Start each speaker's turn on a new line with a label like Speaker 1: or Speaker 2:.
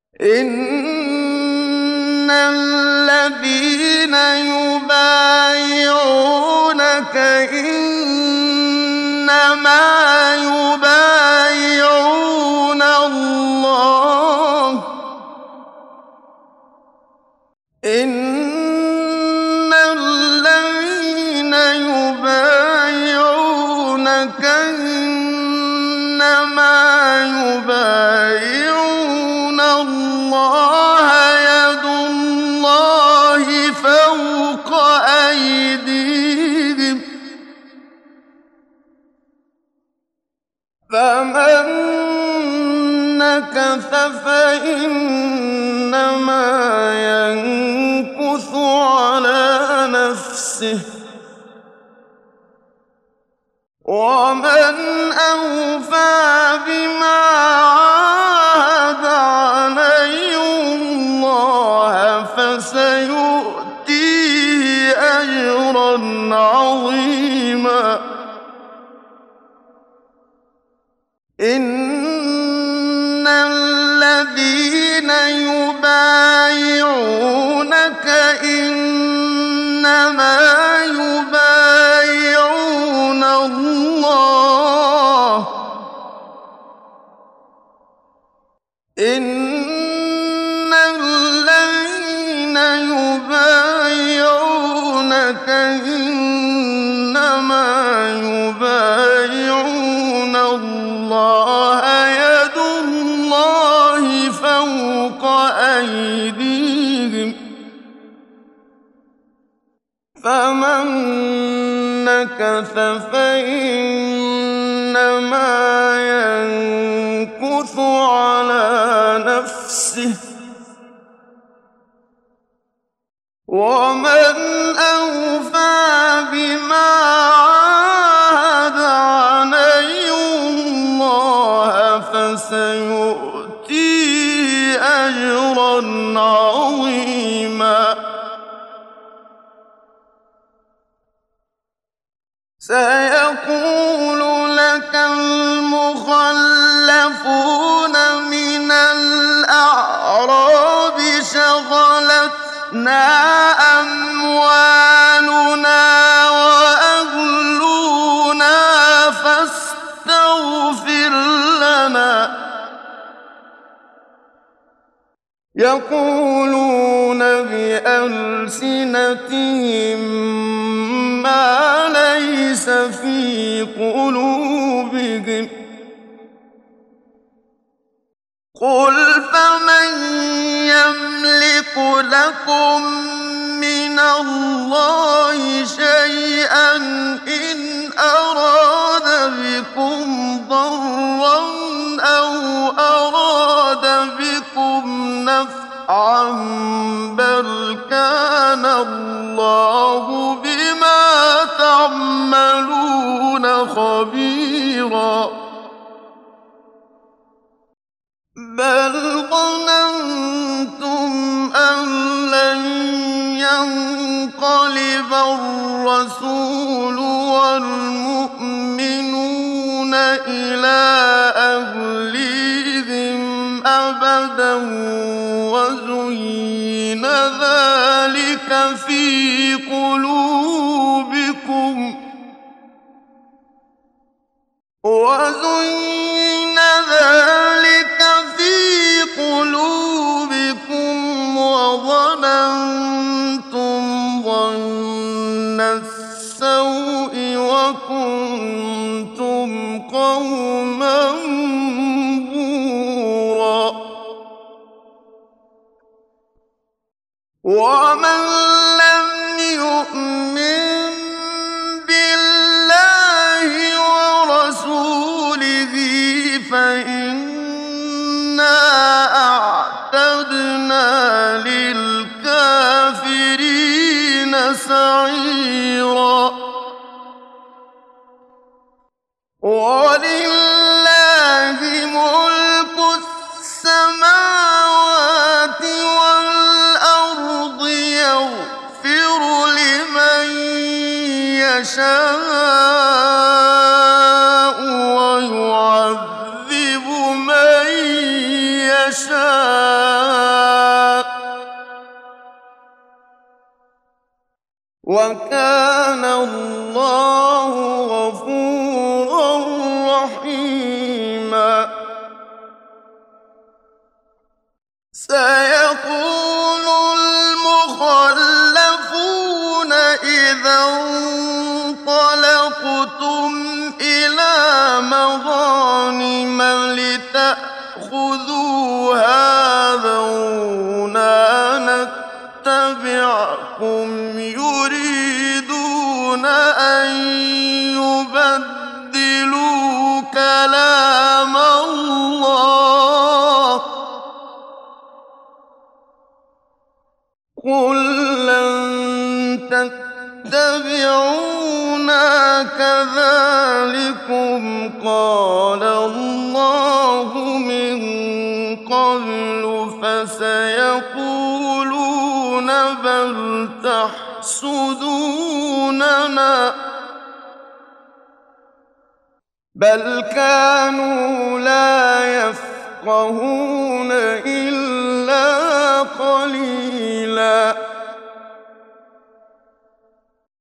Speaker 1: إن الذين يبايعونك إنما يبايعون الله إن الذين يبايعونك إنما يبايعون الله يد الله فوق أيديهم فمن نكث فإنما ينكث على نفسه ومن أوفى بما عاهد عليه الله فسيؤتيه أجرا عظيما إن الذين يبايعونك إنما يبايعون الله إن الذين يبايعونك إنما يبايعون الله يد الله فوق أيديهم فمن نكث فإنما ينكث على نفسه ومن أوفى بما عاهد عليه الله فسيؤتيه أجرا عظيما سيقول لك المخلفون من الأعراب شغلتنا أموالنا وأهلنا فاستغفر لنا يقولون بألسنتهم ما ليس في قلوبهم قل فمن يملك لكم من الله شيئا إن أراد بكم ضرا أو أراد بكم نفعا بل كان الله بما تعملون خبيرا بل ظننتم أن لن ينقلب الرسول والمؤمنون إلى أهليهم أبدا وزين ذلك في قلوبكم وظننتم ظن السوء وكنتم قوما بورا ومن لم يؤمن بالله ورسوله فإنا أعتدنا للكافرين سعيرا ولله ملك السماوات والأرض يغفر لمن يشاء ويعذب من يشاء وَكَانَ اللَّهُ غَفُورًا رَّحِيمًا سَيَقُولُ الْمُخَلَّفُونَ إِذَا انطَلَقْتُمْ إِلَىٰ مَغَانِمَ لِتَأْخُذُوهَا ذَرُونَا نَتَّبِعْكُمْ يُرِيدُونَ أَن يُبَدِّلُوا كَلَامَ اللَّهِ ۚ قُل لَّن تَتَّبِعُونَا كَذَٰلِكُمْ قَالَ اللَّهُ مِن قَبْلُ فَسَيَقُولُونَ بَلْ تَحْسُدُونَنَا ۚ بَلْ كَانُوا لَا يَفْقَهُونَ إِلَّا قَلِيلًا